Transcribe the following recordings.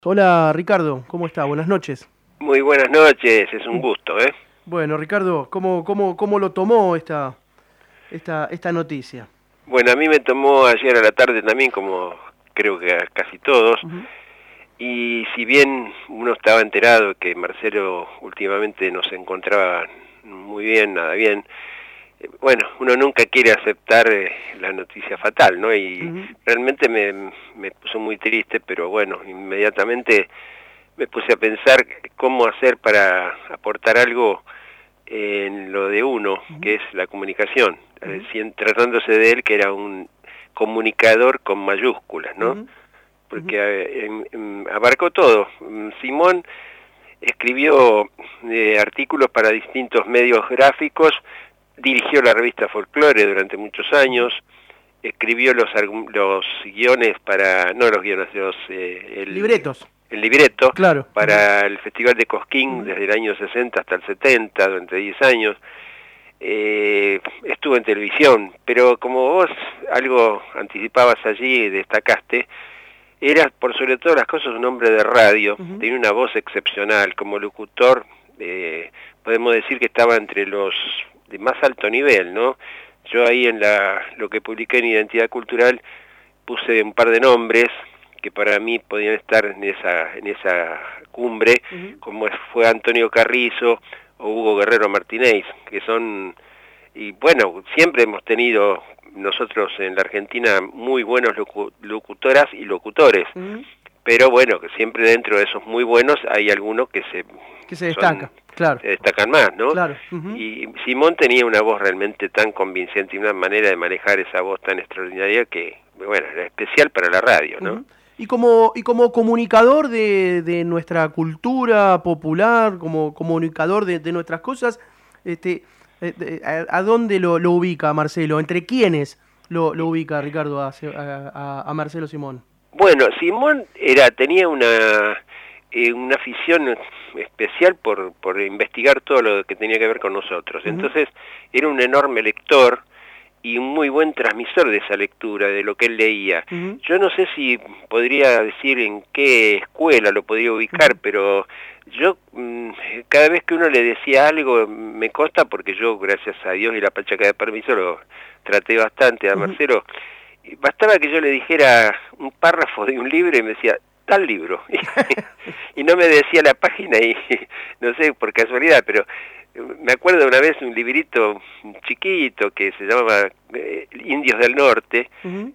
Hola Ricardo, ¿cómo está? Buenas noches. Muy buenas noches, es un gusto, ¿eh? Bueno, Ricardo, ¿cómo lo tomó esta noticia? Bueno, a mí me tomó ayer a la tarde también, como creo que a casi todos, Ujú. y si bien uno estaba enterado de que Marcelo últimamente no se encontraba muy bien, nada bien, bueno, uno nunca quiere aceptar la noticia fatal, ¿no? Y Ujú. realmente me puso muy triste, pero bueno, inmediatamente me puse a pensar cómo hacer para aportar algo en lo de uno, Ujú. que es la comunicación, Ujú. tratándose de él que era un comunicador con mayúsculas, ¿no? Ujú. Ujú. Porque abarcó todo. Simón escribió artículos para distintos medios gráficos, dirigió la revista Folklore durante muchos Ujú. años, escribió los guiones para, no los guiones, Libretos, el libreto claro. Ujú. para el Festival de Cosquín Ujú. desde el año 60 hasta el 70, durante 10 años. Estuvo en televisión, pero como vos algo anticipabas allí y destacaste, era por sobre todas las cosas un hombre de radio, Ujú. tenía una voz excepcional, como locutor, podemos decir que estaba entre los de más alto nivel, ¿no? Yo ahí en lo que publiqué en Identidad Cultural puse un par de nombres que para mí podían estar en esa cumbre, Ujú. como fue Antonio Carrizo o Hugo Guerrero Martínez, que son, y bueno, siempre hemos tenido nosotros en la Argentina muy buenos locutoras y locutores, Ujú. pero bueno, que siempre dentro de esos muy buenos hay algunos que Que se son, destaca, claro, se destacan más, ¿no? claro. Ujú. Y Simón tenía una voz realmente tan convincente y una manera de manejar esa voz tan extraordinaria que, bueno, era especial para la radio, ¿no? Ujú. Y como comunicador de nuestra cultura popular, como comunicador de nuestras cosas, este, ¿a dónde lo ubica Marcelo? ¿Entre quiénes lo ubica Ricardo a Marcelo Simón? Bueno, Simón tenía una afición especial por investigar todo lo que tenía que ver con nosotros. Ujú. Entonces, era un enorme lector y un muy buen transmisor de esa lectura, de lo que él leía. Ujú. Yo no sé si podría decir en qué escuela lo podría ubicar, Ujú. pero yo cada vez que uno le decía algo, me consta porque yo, gracias a Dios y la pachaca de permiso, lo traté bastante a Ujú. Marcelo, y bastaba que yo le dijera un párrafo de un libro y me decía, tal libro, y no me decía la página y no sé, por casualidad, pero me acuerdo una vez un librito chiquito que se llamaba Indios del Norte, Ujú.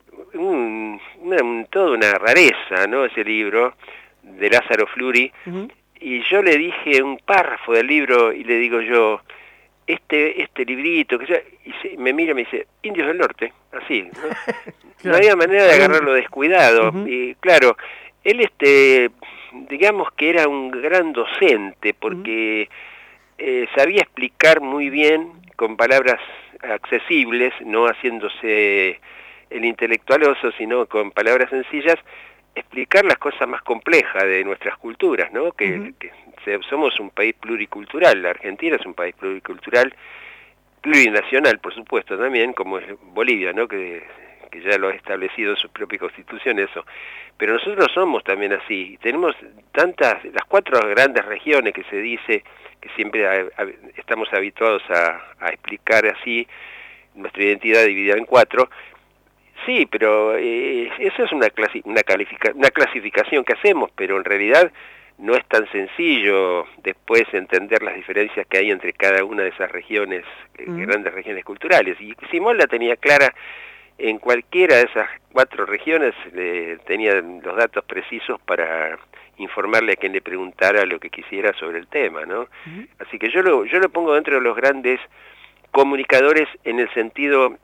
toda una rareza, ¿no? Ese libro de Lázaro Fluri, Ujú. y yo le dije un párrafo del libro y le digo yo, este librito, me mira y me dice, Indios del Norte, así, ¿no? No Claro. había manera de Algún... agarrarlo descuidado, Ujú. y claro, él digamos que era un gran docente, Ujú. porque sabía explicar muy bien, con palabras accesibles, no haciéndose el intelectualoso, sino con palabras sencillas, explicar las cosas más complejas de nuestras culturas, ¿no? Ujú. Somos un país pluricultural, la Argentina es un país pluricultural, plurinacional, por supuesto, también, como es Bolivia, ¿no? Que ya lo ha establecido en su propia constitución eso. Pero nosotros somos también así. Tenemos las cuatro grandes regiones que se dice, que siempre estamos habituados a explicar así, nuestra identidad dividida en cuatro. Sí, pero eso es una clasificación que hacemos, pero en realidad no es tan sencillo después entender las diferencias que hay entre cada una de esas regiones, Ujú. grandes regiones culturales. Y Simón la tenía clara en cualquiera de esas cuatro regiones, tenía los datos precisos para informarle a quien le preguntara lo que quisiera sobre el tema, ¿no? Ujú. Así que yo lo pongo dentro de los grandes comunicadores en el sentido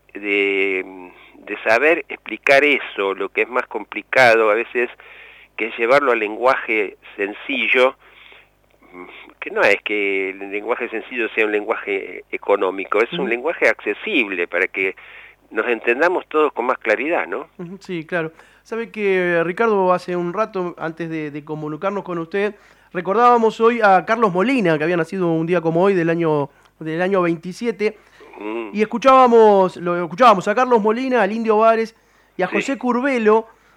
de saber explicar eso, lo que es más complicado a veces, que es llevarlo al lenguaje sencillo, que no es que el lenguaje sencillo sea un lenguaje económico, es un Ujú. lenguaje accesible para que nos entendamos todos con más claridad, ¿no? Ujú. Sí, claro. Sabe que Ricardo, hace un rato, antes de comunicarnos con usted, recordábamos hoy a Carlos Molina, que había nacido un día como hoy del año 27, Mm, y lo escuchábamos a Carlos Molina, al Indio Vares y a sí, José Curbelo,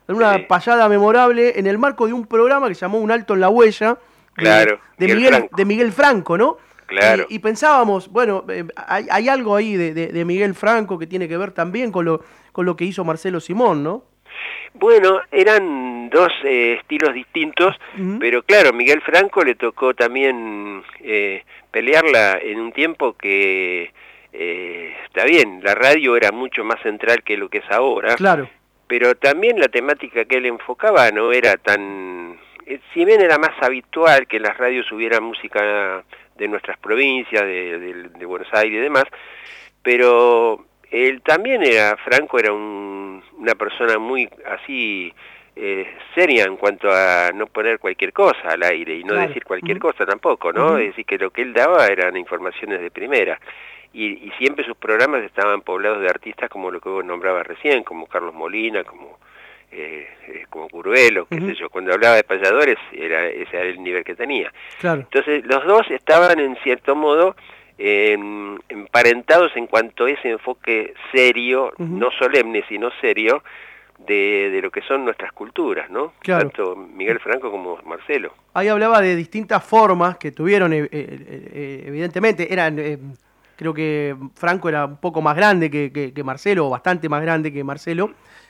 en una payada memorable en el marco de un programa que se llamó Un Alto en la Huella, claro, de Miguel Franco, ¿no? Claro. Y pensábamos, bueno, hay algo ahí de Miguel Franco que tiene que ver también con lo que hizo Marcelo Simón, ¿no? Bueno, eran dos estilos distintos, pero claro, Miguel Franco le tocó también pelearla en un tiempo que, está bien, la radio era mucho más central que lo que es ahora, claro, pero también la temática que él enfocaba no era tan... si bien era más habitual que en las radios hubiera música de nuestras provincias, de Buenos Aires y demás, pero él también Franco era una persona muy así seria en cuanto a no poner cualquier cosa al aire y no decir cualquier cosa tampoco, ¿no? Es decir, que lo que él daba eran informaciones de primera. Y siempre sus programas estaban poblados de artistas como lo que vos nombrabas recién, como Carlos Molina, como Curuelo, qué sé yo. Cuando hablaba de payadores, ese era el nivel que tenía. Claro. Entonces, los dos estaban en cierto modo emparentados en cuanto a ese enfoque serio, no solemne, sino serio, de lo que son nuestras culturas, ¿no? Claro. Tanto Miguel Franco como Marcelo. Ahí hablaba de distintas formas que tuvieron, evidentemente, creo que Franco era un poco más grande que Marcelo, o bastante más grande que Marcelo,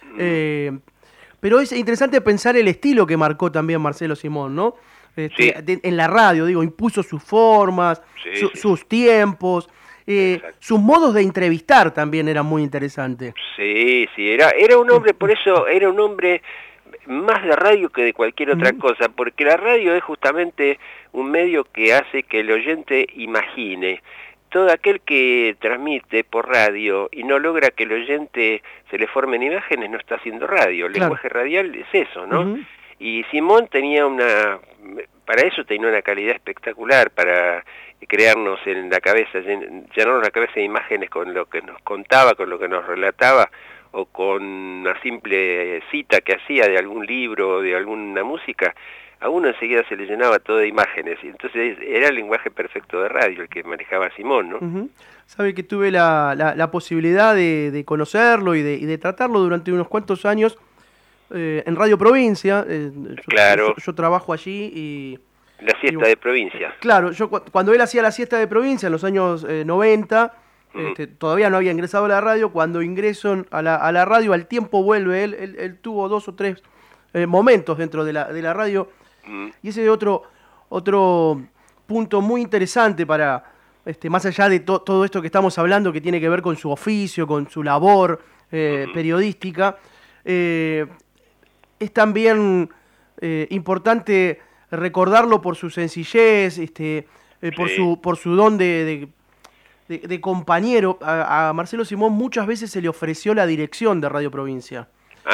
pero es interesante pensar el estilo que marcó también Marcelo Simón, ¿no? En la radio, digo, impuso sus formas, sus tiempos, sus modos de entrevistar también eran muy interesantes. Sí, era un hombre, por eso era un hombre más de radio que de cualquier otra cosa, porque la radio es justamente un medio que hace que el oyente imagine. Todo aquel que transmite por radio y no logra que el oyente se le formen imágenes no está haciendo radio. El lenguaje radial es eso, ¿no? Y Simón para eso tenía una calidad espectacular, para crearnos en la cabeza, llenarnos la cabeza de imágenes con lo que nos contaba, con lo que nos relataba, o con una simple cita que hacía de algún libro o de alguna música. A uno enseguida se le llenaba todo de imágenes, y entonces era el lenguaje perfecto de radio el que manejaba Simón, ¿no? Sabe que tuve la posibilidad de conocerlo y de tratarlo durante unos cuantos años en Radio Provincia. Claro. Yo trabajo allí y... La siesta de provincia. Claro, cuando él hacía la siesta de provincia en los años 90, todavía no había ingresado a la radio. Cuando ingreso a la radio, al tiempo vuelve él tuvo 2 o 3 momentos dentro de la radio. Y ese es otro punto muy interesante para, más allá de todo esto que estamos hablando, que tiene que ver con su oficio, con su labor periodística, es también importante recordarlo por su sencillez, por su don de compañero. A Marcelo Simón muchas veces se le ofreció la dirección de Radio Provincia.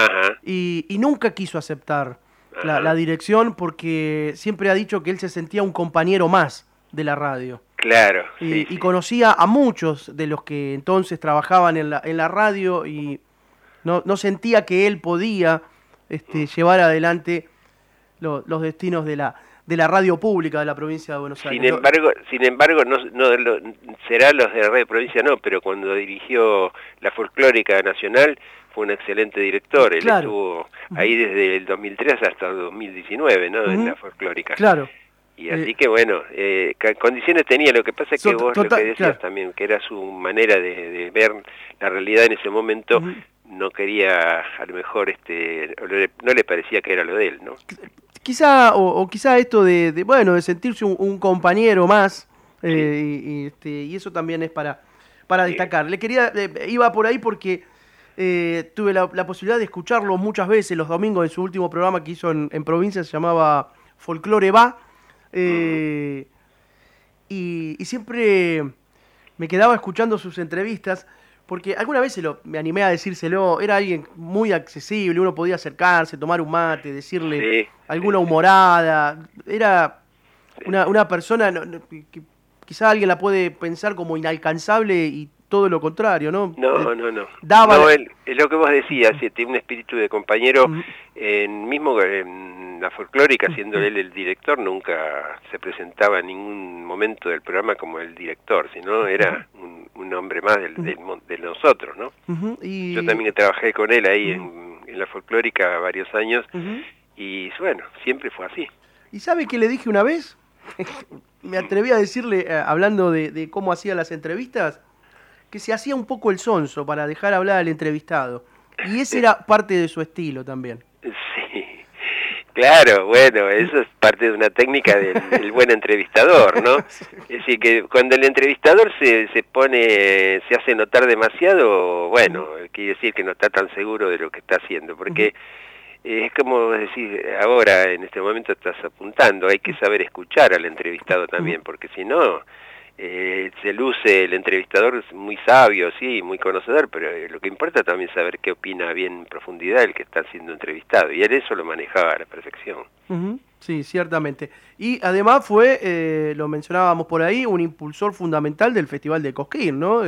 Y nunca quiso aceptar la dirección, porque siempre ha dicho que él se sentía un compañero más de la radio. Claro. Y conocía a muchos de los que entonces trabajaban en la radio y no sentía que él podía llevar adelante los destinos de la radio pública de la provincia de Buenos Aires. Sin embargo, no será los de la radio provincia, no, pero cuando dirigió la Folclórica Nacional fue un excelente director. Él estuvo ahí desde el 2003 hasta el 2019, ¿no? En la Folclórica. Claro. Y así que bueno, condiciones tenía. Lo que pasa es que vos lo que decías también, que era su manera de ver la realidad en ese momento, no quería, a lo mejor, no le parecía que era lo de él, ¿no? Quizá esto de sentirse un compañero más, y eso también es para destacar. Iba por ahí porque tuve la posibilidad de escucharlo muchas veces los domingos en su último programa que hizo en provincia, se llamaba Folclore Va, y siempre me quedaba escuchando sus entrevistas, porque alguna vez me animé a decírselo. Era alguien muy accesible, uno podía acercarse, tomar un mate, decirle alguna humorada. Era una persona que quizá alguien la puede pensar como inalcanzable, y todo lo contrario, ¿no? No. Es lo que vos decías, tiene un espíritu de compañero. Mismo en la Folclórica, siendo él el director, nunca se presentaba en ningún momento del programa como el director, sino era un hombre más de nosotros, ¿no? Yo también trabajé con él ahí en la folclórica varios años, y bueno, siempre fue así. ¿Y sabe qué le dije una vez? Me atreví a decirle, hablando de cómo hacía las entrevistas, que se hacía un poco el sonso para dejar hablar al entrevistado. Y ese era parte de su estilo también. Sí, claro, bueno, eso es parte de una técnica del buen entrevistador, ¿no? Es decir, que cuando el entrevistador se hace notar demasiado, bueno, quiere decir que no está tan seguro de lo que está haciendo, porque es como decir, ahora en este momento estás apuntando, hay que saber escuchar al entrevistado también, porque si no, se luce el entrevistador muy sabio, sí, muy conocedor, pero lo que importa también es saber qué opina bien en profundidad el que está siendo entrevistado, y él eso lo manejaba a la perfección. Sí, ciertamente. Y además fue, lo mencionábamos por ahí, un impulsor fundamental del Festival de Cosquín, ¿no?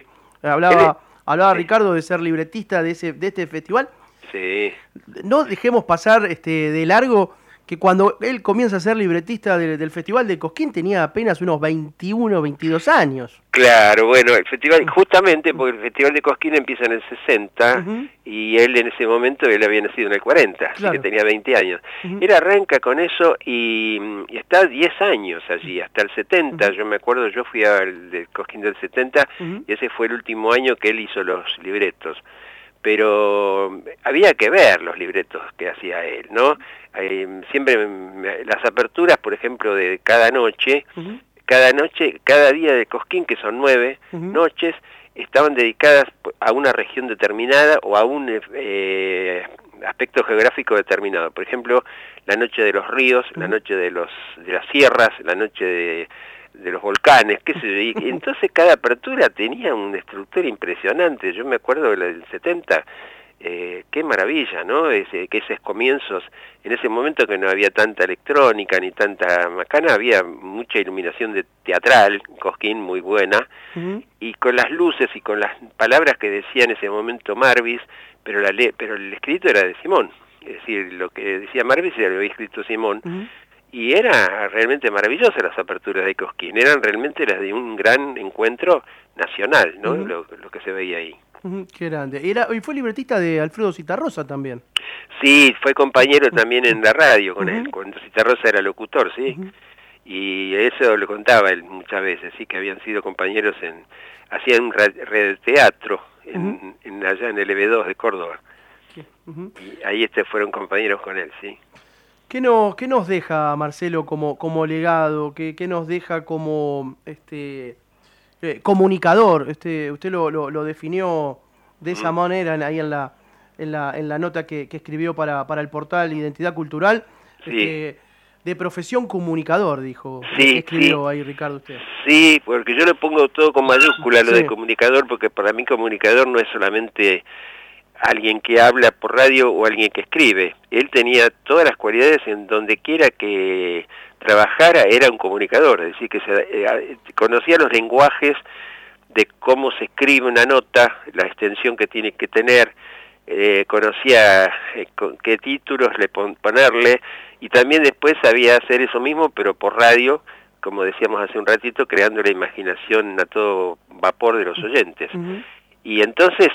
Hablaba Ricardo de ser libretista de este festival. Sí. No dejemos pasar de largo que cuando él comienza a ser libretista del Festival de Cosquín tenía apenas unos 21, 22 años. Claro, bueno, el festival, justamente porque el Festival de Cosquín empieza en el 60 y él en ese momento, él había nacido en el 40, claro. Así que tenía 20 años. Él arranca con eso y está 10 años allí, hasta el 70, yo me acuerdo, yo fui al de Cosquín del 70 y ese fue el último año que él hizo los libretos. Pero había que ver los libretos que hacía él, ¿no? Siempre las aperturas, por ejemplo, de cada noche, cada día de Cosquín, que son 9 noches, estaban dedicadas a una región determinada o a un aspecto geográfico determinado. Por ejemplo, la noche de los ríos, la noche de las sierras, la noche de los volcanes, qué sé yo, y entonces cada apertura tenía una estructura impresionante. Yo me acuerdo de la del 70, qué maravilla, ¿no? Que esos comienzos, en ese momento que no había tanta electrónica ni tanta macana, había mucha iluminación teatral, Cosquín muy buena, y con las luces y con las palabras que decía en ese momento Marvis, pero el escrito era de Simón, es decir, lo que decía Marvis era lo que había escrito Simón, y era realmente maravillosa las aperturas de Cosquín, eran realmente las de un gran encuentro nacional, ¿no? Lo que se veía ahí. Qué grande. Y fue libretista de Alfredo Zitarrosa también. Sí, fue compañero también en la radio con él, cuando Zitarrosa era locutor, ¿sí? Y eso lo contaba él muchas veces, sí, que habían sido compañeros hacían un radioteatro allá en el EB2 de Córdoba. Y ahí fueron compañeros con él, sí. ¿Qué nos deja, Marcelo, como legado? ¿Qué nos deja como comunicador? Usted lo definió de esa manera ahí en la nota que escribió para el portal Identidad Cultural. Sí. De profesión comunicador, dijo. Sí, escribió ahí, Ricardo, usted. Sí, porque yo le pongo todo con mayúscula lo de comunicador, porque para mí comunicador no es solamente alguien que habla por radio o alguien que escribe. Él tenía todas las cualidades, en donde quiera que trabajara era un comunicador, es decir, que conocía los lenguajes de cómo se escribe una nota, la extensión que tiene que tener, conocía qué títulos ponerle, y también después sabía hacer eso mismo, pero por radio, como decíamos hace un ratito, creando la imaginación a todo vapor de los oyentes. Y entonces,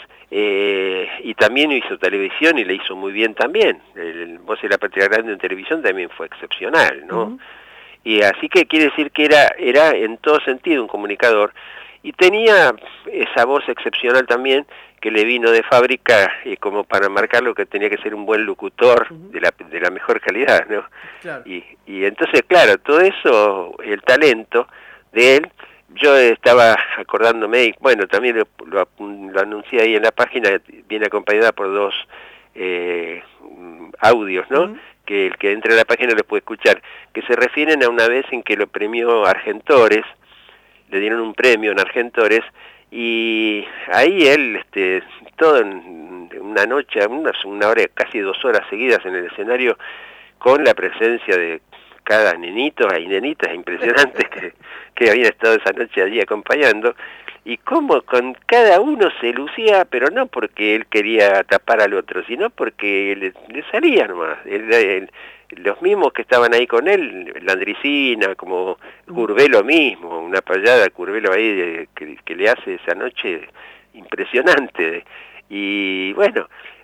y también hizo televisión y le hizo muy bien también. Voz de la Patria Grande en televisión también fue excepcional, ¿no? Y así que quiere decir que era en todo sentido un comunicador, y tenía esa voz excepcional también que le vino de fábrica como para marcar lo que tenía que ser un buen locutor de la mejor calidad, ¿no? Claro. Y entonces, claro, todo eso, el talento de él, yo estaba acordándome, y bueno, también lo anuncié ahí en la página, viene acompañada por 2 audios, ¿no? Que el que entre a la página lo puede escuchar, que se refieren a una vez en que lo premió Argentores, le dieron un premio en Argentores, y ahí él, todo en una noche, una hora, casi 2 horas seguidas en el escenario, con la presencia de cada nenito, hay nenitas impresionantes que habían estado esa noche allí acompañando, y cómo con cada uno se lucía, pero no porque él quería tapar al otro, sino porque le salía nomás. Los mismos que estaban ahí con él, Landricina, como Curvelo mismo, una payada Curvelo ahí que le hace esa noche impresionante. Y bueno,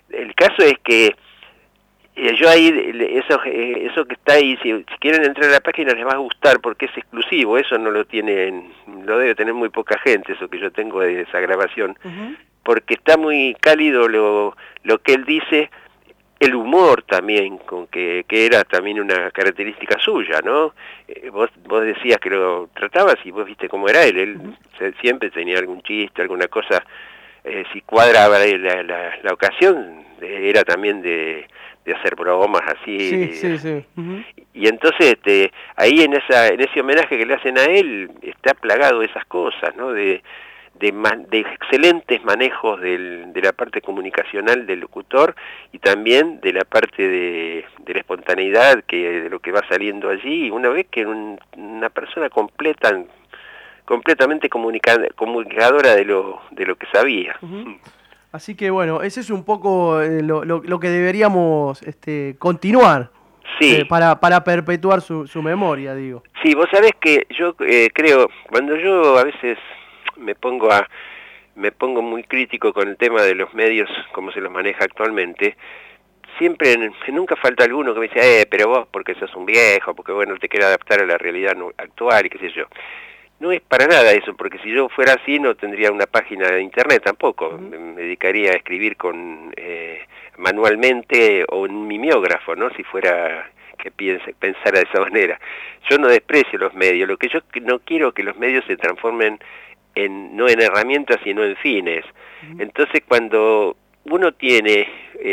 el caso es que yo ahí, eso que está ahí, si quieren entrar a la página les va a gustar porque es exclusivo, eso no lo tienen, lo debe tener muy poca gente, eso que yo tengo de esa grabación, porque está muy cálido lo que él dice, el humor también, con que era también una característica suya, ¿no? Vos decías que lo tratabas y vos viste cómo era él siempre tenía algún chiste, alguna cosa, si cuadraba la ocasión, era también de hacer bromas así. Sí. Y entonces ahí en ese homenaje que le hacen a él está plagado de esas cosas, ¿no? De excelentes manejos de la parte comunicacional del locutor y también de la parte de la espontaneidad de lo que va saliendo allí, una vez que una persona completamente comunicadora de lo que sabía. Así que bueno, ese es un poco lo que deberíamos continuar, para perpetuar su memoria, digo. Sí, vos sabés que yo creo, cuando yo a veces me pongo muy crítico con el tema de los medios, como se los maneja actualmente, siempre, nunca falta alguno que me dice, pero vos porque sos un viejo, porque bueno, te querés adaptar a la realidad actual y qué sé yo. No es para nada eso, porque si yo fuera así no tendría una página de internet tampoco, me dedicaría a escribir manualmente o en un mimeógrafo, ¿no? Si fuera que pensara de esa manera. Yo no desprecio los medios, lo que yo no quiero que los medios se transformen no en herramientas sino en fines. Entonces cuando uno tiene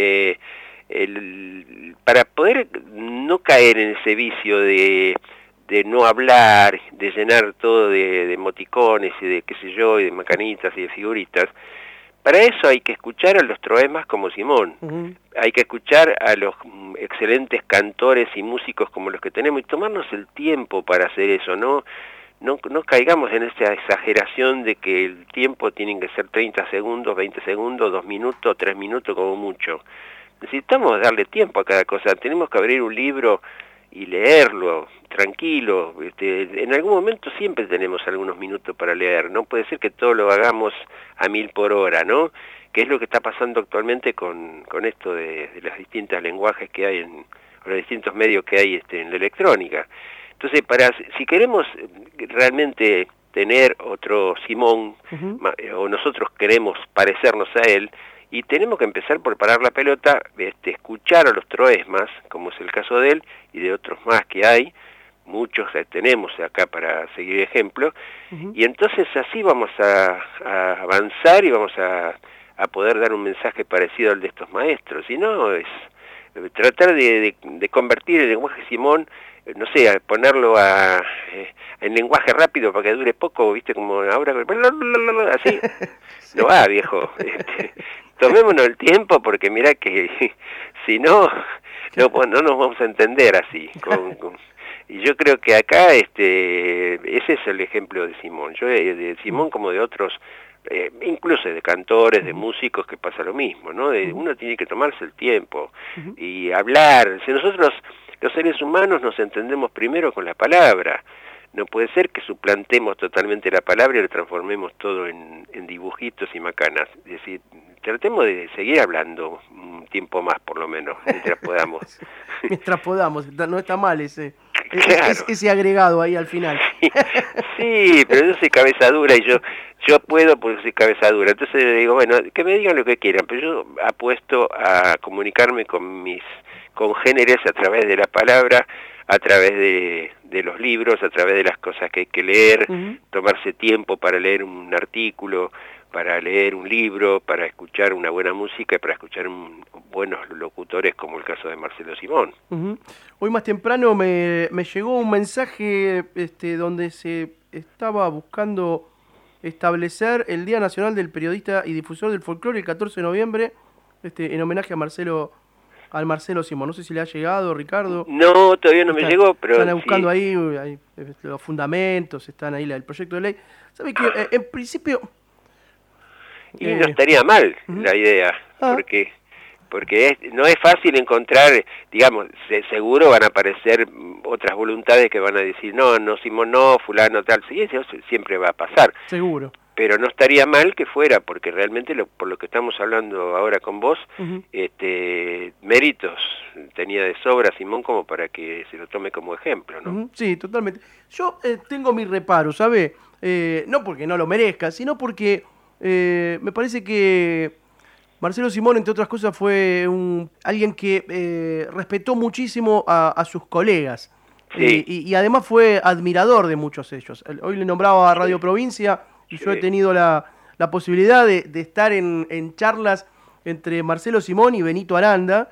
para poder no caer en ese vicio de no hablar, de llenar todo de emoticones y de qué sé yo, y de macanitas y de figuritas, para eso hay que escuchar a los troemas como Simón, hay que escuchar a los excelentes cantores y músicos como los que tenemos y tomarnos el tiempo para hacer eso, no caigamos en esa exageración de que el tiempo tiene que ser 30 segundos, 20 segundos, 2 minutos, 3 minutos como mucho. Necesitamos darle tiempo a cada cosa, tenemos que abrir un libro y leerlo, tranquilo, en algún momento siempre tenemos algunos minutos para leer, no puede ser que todo lo hagamos a 1000 por hora, ¿no? Que es lo que está pasando actualmente con esto de los distintos lenguajes que hay, o los distintos medios que hay en la electrónica. Entonces, si queremos realmente tener otro Simón, o nosotros queremos parecernos a él, y tenemos que empezar por parar la pelota, escuchar a los troesmas, como es el caso de él, y de otros más que hay, muchos tenemos acá para seguir ejemplo, y entonces así vamos a avanzar y vamos a poder dar un mensaje parecido al de estos maestros. Si no, es tratar de convertir el lenguaje Simón, no sé, a ponerlo en lenguaje rápido para que dure poco, viste, como ahora, así, no va, viejo. Tomémonos el tiempo porque mira que si no nos vamos a entender así. Y yo creo que acá ese es el ejemplo de Simón. Yo de Simón como de otros, incluso de cantores, de músicos, que pasa lo mismo, ¿no? Uno tiene que tomarse el tiempo y hablar. Si nosotros, los seres humanos, nos entendemos primero con la palabra. No puede ser que suplantemos totalmente la palabra y lo transformemos todo en dibujitos y macanas. Es decir, tratemos de seguir hablando un tiempo más, por lo menos, mientras podamos. Mientras podamos, no está mal ese agregado ahí al final. Sí, pero yo soy cabeza dura y yo puedo porque soy cabeza dura. Entonces le digo, bueno, que me digan lo que quieran, pero yo apuesto a comunicarme con mis congéneres a través de la palabra, a través de los libros, a través de las cosas que hay que leer, tomarse tiempo para leer un artículo, para leer un libro, para escuchar una buena música y para escuchar buenos locutores como el caso de Marcelo Simón. Hoy más temprano me llegó un mensaje donde se estaba buscando establecer el Día Nacional del Periodista y Difusor del Folclore el 14 de noviembre, en homenaje a Marcelo Simón. No sé si le ha llegado, Ricardo. No, todavía no me llegó, pero están buscando ahí los fundamentos, están ahí el proyecto de ley. ¿Sabe que en principio y no estaría mal la idea, porque no es fácil encontrar, digamos, seguro van a aparecer otras voluntades que van a decir, no, Simón no, fulano tal, sí, eso siempre va a pasar. Seguro. pero no estaría mal que fuera, porque realmente por lo que estamos hablando ahora con vos, méritos tenía de sobra Simón como para que se lo tome como ejemplo, ¿no? Sí, totalmente. Yo tengo mi reparo, ¿sabe? No porque no lo merezca, sino porque me parece que Marcelo Simón, entre otras cosas, fue alguien que respetó muchísimo a sus colegas. Sí. Y además fue admirador de muchos de ellos. Hoy le nombraba a Radio Provincia y yo he tenido la posibilidad de estar en charlas entre Marcelo Simón y Benito Aranda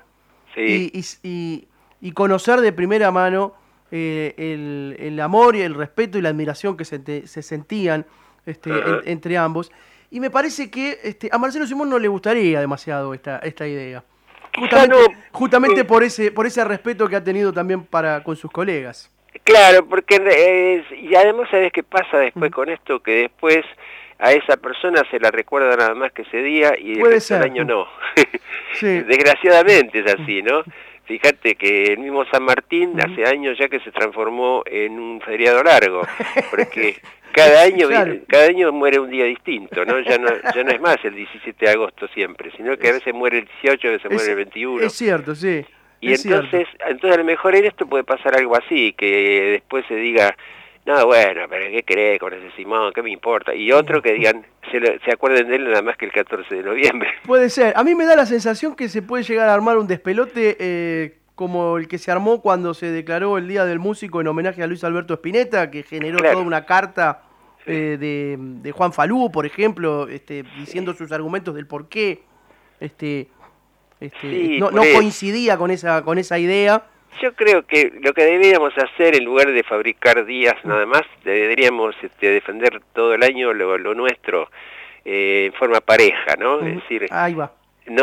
y conocer de primera mano el amor y el respeto y la admiración que se sentían entre ambos. Y me parece que a Marcelo Simón no le gustaría demasiado esta idea. Justamente por ese respeto que ha tenido también con sus colegas. Claro, porque y además ¿sabes qué pasa después con esto? Que después a esa persona se la recuerda nada más que ese día y el resto del año no. Sí. Desgraciadamente es así, ¿no? Fíjate que el mismo San Martín hace años ya que se transformó en un feriado largo, porque cada año muere un día distinto, ¿no? Ya no es más el 17 de agosto siempre, sino que a veces muere el 18, a veces muere el 21. Es cierto, sí. Y entonces a lo mejor en esto puede pasar algo así, que después se diga, no, bueno, pero ¿qué crees con ese Simón? ¿Qué me importa? Y otro que digan, se acuerden de él nada más que el 14 de noviembre. Puede ser. A mí me da la sensación que se puede llegar a armar un despelote como el que se armó cuando se declaró el Día del Músico en homenaje a Luis Alberto Spinetta, que generó toda una carta de Juan Falú, por ejemplo, diciendo sus argumentos del por qué no coincidía con esa idea. Yo creo que lo que deberíamos hacer, en lugar de fabricar días nada más, deberíamos defender todo el año lo nuestro en forma pareja, ¿no? Es decir, ahí va.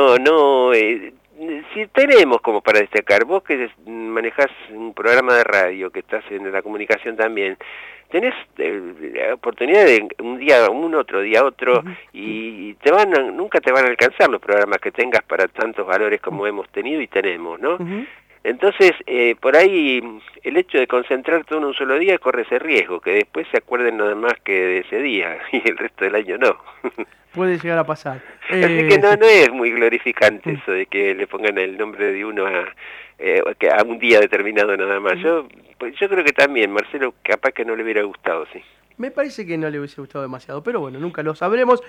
Si tenemos como para destacar, vos que manejás un programa de radio, que estás en la comunicación también, tenés la oportunidad de un día uno, otro día otro, y nunca te van a alcanzar los programas que tengas para tantos valores como hemos tenido y tenemos, ¿no? Entonces, por ahí, el hecho de concentrar todo en un solo día corre ese riesgo, que después se acuerden nada más que de ese día, y el resto del año no. Puede llegar a pasar. Así que no es muy glorificante eso de que le pongan el nombre de uno a un día determinado nada más. Yo creo que también, Marcelo, capaz que no le hubiera gustado, sí. Me parece que no le hubiese gustado demasiado, pero bueno, nunca lo sabremos.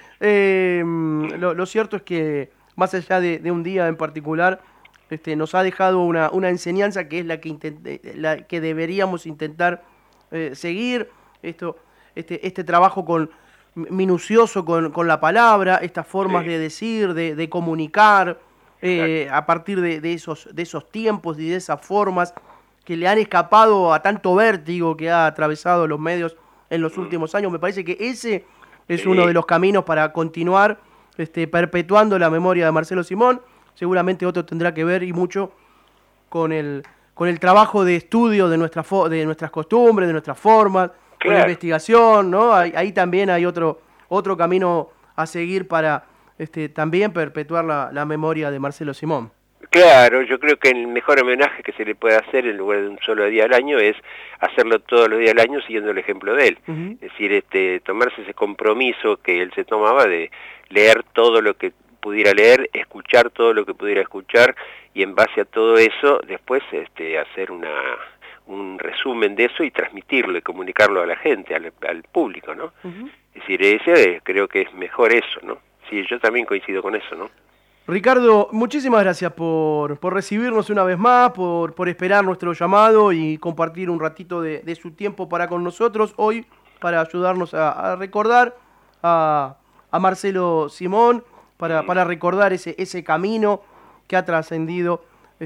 Lo cierto es que, más allá de un día en particular, nos ha dejado una enseñanza que es la que deberíamos intentar seguir. Este trabajo minucioso con la palabra, estas formas de decir, de comunicar, a partir de esos tiempos y de esas formas que le han escapado a tanto vértigo que ha atravesado los medios en los últimos años. Me parece que ese es uno de los caminos para continuar perpetuando la memoria de Marcelo Simón. Seguramente otro tendrá que ver y mucho con el trabajo de estudio de nuestras costumbres, de nuestras formas, con la investigación, ¿no? Ahí también hay otro camino a seguir para también perpetuar la memoria de Marcelo Simón. Claro, yo creo que el mejor homenaje que se le puede hacer en lugar de un solo día al año es hacerlo todos los días al año siguiendo el ejemplo de él. Es decir, tomarse ese compromiso que él se tomaba de leer todo lo que pudiera leer, escuchar todo lo que pudiera escuchar y en base a todo eso después hacer un resumen de eso y transmitirlo y comunicarlo a la gente, al público, ¿no? Es decir, creo que es mejor eso, ¿no? Sí, yo también coincido con eso, ¿no? Ricardo, muchísimas gracias por recibirnos una vez más, por esperar nuestro llamado y compartir un ratito de su tiempo para con nosotros hoy, para ayudarnos a recordar a Marcelo Simón, para recordar ese camino que ha trascendido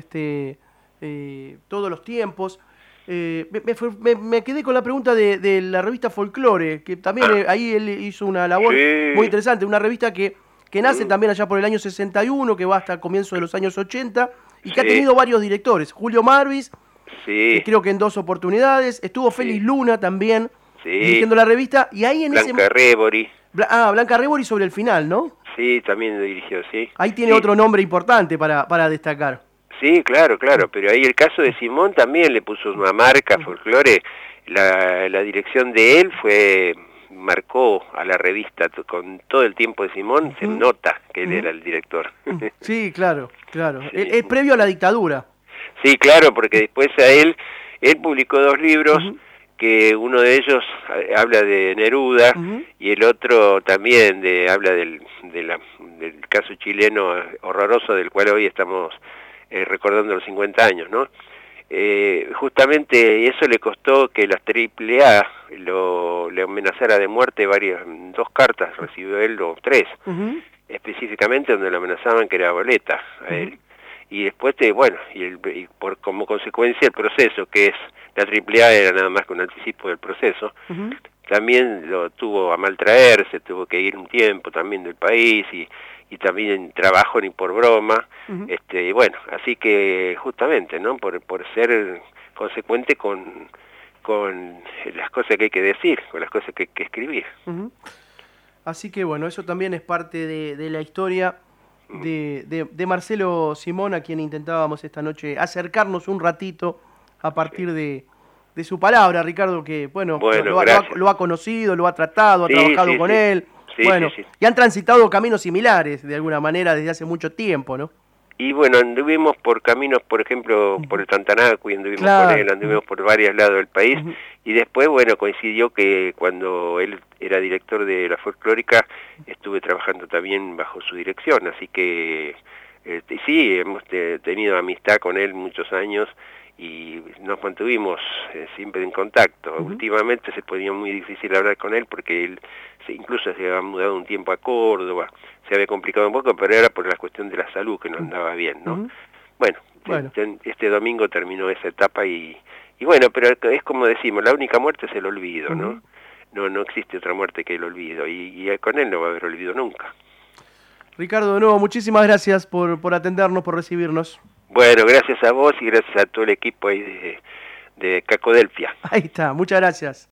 todos los tiempos. Me quedé con la pregunta de la revista Folklore, que también ahí él hizo una labor muy interesante, una revista que nace también allá por el año 61, que va hasta el comienzo de los años 80, y que ha tenido varios directores. Julio Marvis, creo que en 2 oportunidades, estuvo Félix Luna también, dirigiendo la revista, y ahí en Blanca Rebori. Blanca Rebori sobre el final, ¿no? Sí, también lo dirigió, sí. Ahí tiene otro nombre importante para destacar. Sí, claro, pero ahí el caso de Simón también le puso una marca Folklore. La dirección de él fue marcó a la revista con todo el tiempo de Simón, se nota que él era el director. Sí, claro. Sí. Es previo a la dictadura. Sí, claro, porque después él publicó 2 libros, que uno de ellos habla de Neruda y el otro también habla del caso chileno horroroso del cual hoy estamos recordando los 50 años, ¿no? Justamente eso le costó que la AAA le amenazara de muerte 2 cartas, recibió él, o 3, específicamente donde lo amenazaban que era boleta a él. Y después, como consecuencia el proceso, que es la AAA era nada más que un anticipo del proceso, también lo tuvo a maltraerse, tuvo que ir un tiempo también del país y también trabajo ni por broma, bueno, así que justamente, ¿no? Por ser consecuente con las cosas que hay que decir, con las cosas que hay que escribir. Así que bueno, eso también es parte de la historia de Marcelo Simón, a quien intentábamos esta noche acercarnos un ratito a partir de su palabra, Ricardo, que bueno lo ha conocido, lo ha tratado, ha trabajado con él. Y han transitado caminos similares, de alguna manera, desde hace mucho tiempo, ¿no? Y bueno, anduvimos por caminos, por ejemplo, por el Tantanacuy, anduvimos con él, anduvimos por varios lados del país, y después, bueno, coincidió que cuando él era director de la Folclórica, estuve trabajando también bajo su dirección, así que sí, hemos tenido amistad con él muchos años, y nos mantuvimos siempre en contacto. Últimamente se ponía muy difícil hablar con él porque él incluso se había mudado un tiempo a Córdoba, se había complicado un poco, pero era por la cuestión de la salud que no andaba bien, ¿no? Bueno. Este domingo terminó esa etapa y bueno, pero es como decimos, la única muerte es el olvido, ¿no? No existe otra muerte que el olvido y con él no va a haber olvido nunca. Ricardo, de nuevo, muchísimas gracias por atendernos, por recibirnos. Bueno, gracias a vos y gracias a todo el equipo ahí de Cacodelfia. Ahí está, muchas gracias.